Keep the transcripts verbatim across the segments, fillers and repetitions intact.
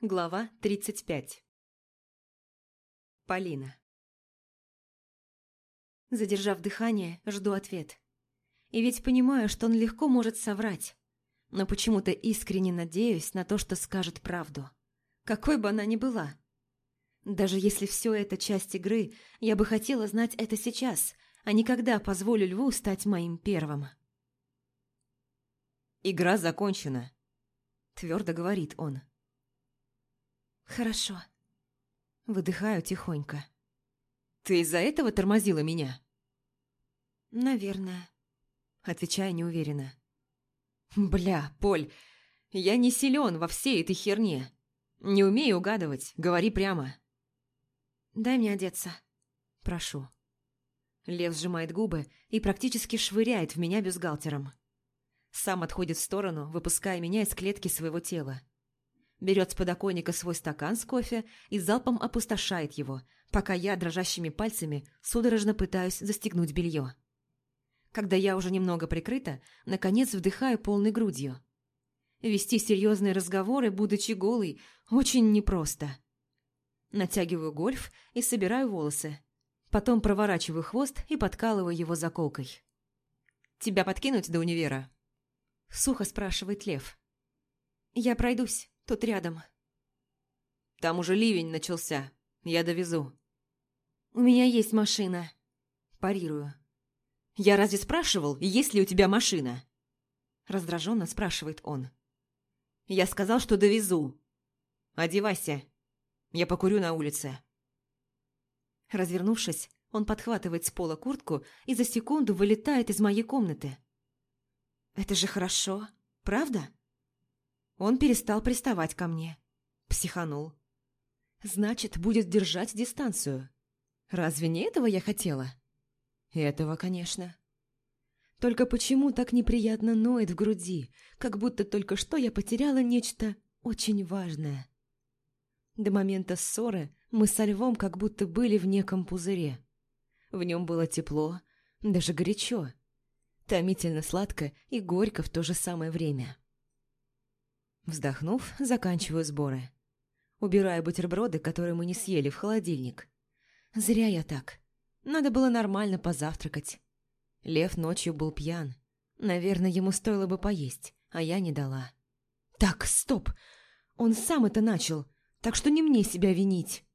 Глава тридцать пять. Полина. Задержав дыхание, жду ответ. И ведь понимаю, что он легко может соврать. Но почему-то искренне надеюсь на то, что скажет правду. Какой бы она ни была. Даже если все это часть игры, я бы хотела знать это сейчас, а не когда позволю Льву стать моим первым. «Игра закончена», – твердо говорит он. «Хорошо». Выдыхаю тихонько. «Ты из-за этого тормозила меня?» «Наверное», – отвечаю неуверенно. «Бля, Поль, я не силен во всей этой херне. Не умею угадывать, говори прямо». «Дай мне одеться», – прошу. Лев сжимает губы и практически швыряет в меня бюстгальтером. Сам отходит в сторону, выпуская меня из клетки своего тела. Берет с подоконника свой стакан с кофе и залпом опустошает его, пока я дрожащими пальцами судорожно пытаюсь застегнуть белье. Когда я уже немного прикрыта, наконец вдыхаю полной грудью. Вести серьезные разговоры, будучи голой, очень непросто. Натягиваю гольф и собираю волосы. Потом проворачиваю хвост и подкалываю его заколкой. «Тебя подкинуть до универа?» Сухо спрашивает Лев. «Я пройдусь, тут рядом». «Там уже ливень начался, я довезу». «У меня есть машина». Парирую. «Я разве спрашивал, есть ли у тебя машина?» Раздраженно спрашивает он. «Я сказал, что довезу. Одевайся, я покурю на улице». Развернувшись, он подхватывает с пола куртку и за секунду вылетает из моей комнаты. «Это же хорошо, правда?» Он перестал приставать ко мне. Психанул. «Значит, будет держать дистанцию. Разве не этого я хотела?» «Этого, конечно». Только почему так неприятно ноет в груди, как будто только что я потеряла нечто очень важное. До момента ссоры мы со Львом как будто были в неком пузыре. В нем было тепло, даже горячо. Томительно сладко и горько в то же самое время. Вздохнув, заканчиваю сборы. Убираю бутерброды, которые мы не съели, в холодильник. Зря я так. Надо было нормально позавтракать. Лев ночью был пьян. Наверное, ему стоило бы поесть, а я не дала. Так, стоп! Он сам это начал, так что не мне себя винить.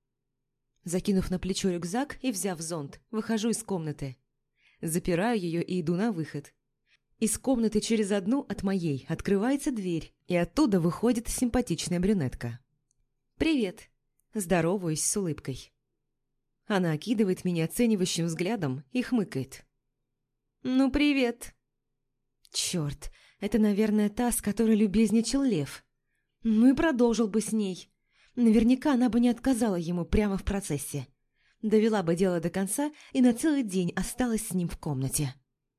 Закинув на плечо рюкзак и взяв зонт, выхожу из комнаты. Запираю ее и иду на выход. Из комнаты через одну от моей открывается дверь, и оттуда выходит симпатичная брюнетка. «Привет!» Здороваюсь с улыбкой. Она окидывает меня оценивающим взглядом и хмыкает. «Ну, привет!» Черт, это, наверное, та, с которой любезничал Лев. Ну и продолжил бы с ней. Наверняка она бы не отказала ему прямо в процессе. Довела бы дело до конца и на целый день осталась с ним в комнате.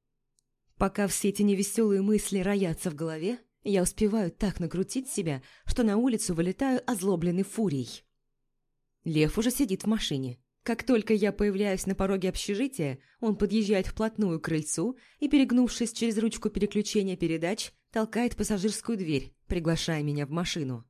Пока все эти невеселые мысли роятся в голове, я успеваю так накрутить себя, что на улицу вылетаю озлобленной фурией. Лев уже сидит в машине. Как только я появляюсь на пороге общежития, он подъезжает вплотную к крыльцу и, перегнувшись через ручку переключения передач, толкает пассажирскую дверь, приглашая меня в машину.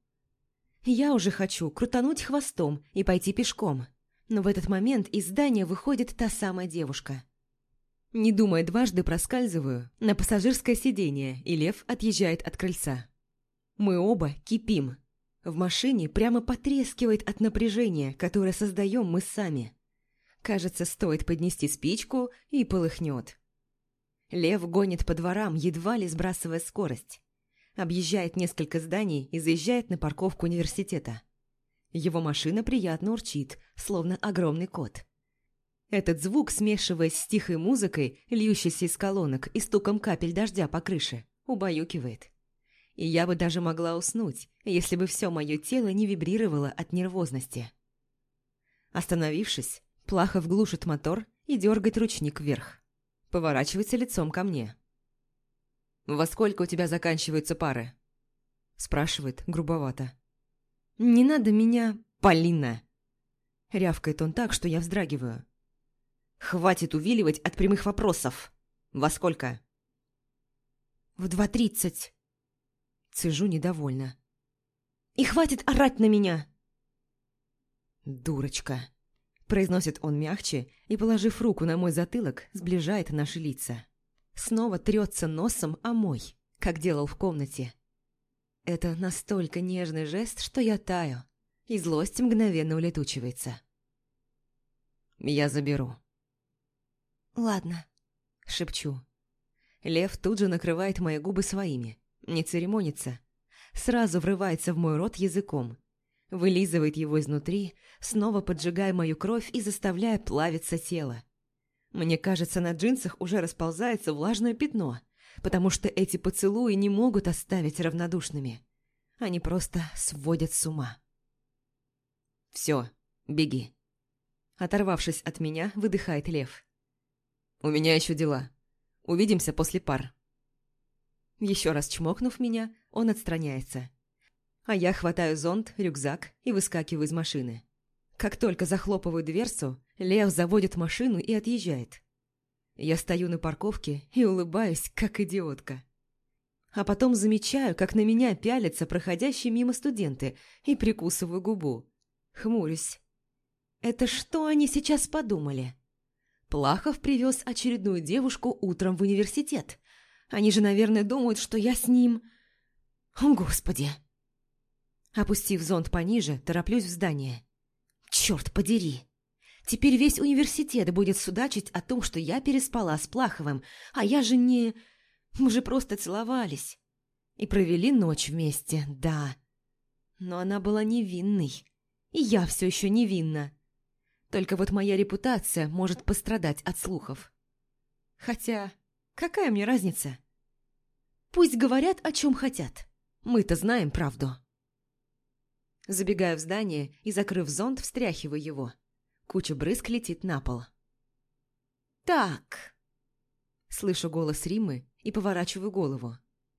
Я уже хочу крутануть хвостом и пойти пешком, но в этот момент из здания выходит та самая девушка. Не думая дважды, проскальзываю на пассажирское сиденье, и Лев отъезжает от крыльца. Мы оба кипим. В машине прямо потрескивает от напряжения, которое создаем мы сами. Кажется, стоит поднести спичку, и полыхнет. Лев гонит по дворам, едва ли сбрасывая скорость. Объезжает несколько зданий и заезжает на парковку университета. Его машина приятно урчит, словно огромный кот. Этот звук, смешиваясь с тихой музыкой, льющейся из колонок и стуком капель дождя по крыше, убаюкивает. И я бы даже могла уснуть, если бы все мое тело не вибрировало от нервозности. Остановившись, Плахов глушит мотор и дергает ручник вверх. Поворачивается лицом ко мне. «Во сколько у тебя заканчиваются пары?» Спрашивает грубовато. «Не надо меня, Полина!» Рявкает он так, что я вздрагиваю. «Хватит увиливать от прямых вопросов! Во сколько?» «В два тридцать». Цежу недовольно. И хватит орать на меня!» «Дурочка!» – произносит он мягче и, положив руку на мой затылок, сближает наши лица. Снова трется носом о мой, как делал в комнате. Это настолько нежный жест, что я таю, и злость мгновенно улетучивается. «Я заберу». «Ладно», – шепчу. Лев тут же накрывает мои губы своими, не церемонится. Сразу врывается в мой рот языком. Вылизывает его изнутри, снова поджигая мою кровь и заставляя плавиться тело. Мне кажется, на джинсах уже расползается влажное пятно, потому что эти поцелуи не могут оставить равнодушными. Они просто сводят с ума. «Все, беги». Оторвавшись от меня, выдыхает Лев. «У меня еще дела. Увидимся после пар». Еще раз чмокнув меня, он отстраняется. А я хватаю зонт, рюкзак и выскакиваю из машины. Как только захлопываю дверцу, Лев заводит машину и отъезжает. Я стою на парковке и улыбаюсь, как идиотка. А потом замечаю, как на меня пялятся проходящие мимо студенты, и прикусываю губу. Хмурюсь. Это что они сейчас подумали? Плахов привез очередную девушку утром в университет. Они же, наверное, думают, что я с ним... О, Господи! Опустив зонт пониже, тороплюсь в здание. Черт подери! Теперь весь университет будет судачить о том, что я переспала с Плаховым, а я же не... Мы же просто целовались. И провели ночь вместе, да. Но она была невинной. И я все еще невинна. Только вот моя репутация может пострадать от слухов. Хотя, какая мне разница? Пусть говорят, о чем хотят. Мы-то знаем правду. Забегаю в здание и, закрыв зонт, встряхиваю его. Куча брызг летит на пол. «Так...» Слышу голос Риммы и поворачиваю голову.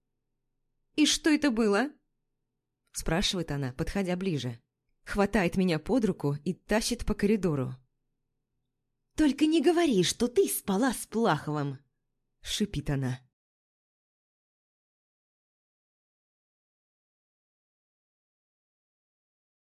«И что это было?» Спрашивает она, подходя ближе. Хватает меня под руку и тащит по коридору. «Только не говори, что ты спала с Плаховым!» Шипит она.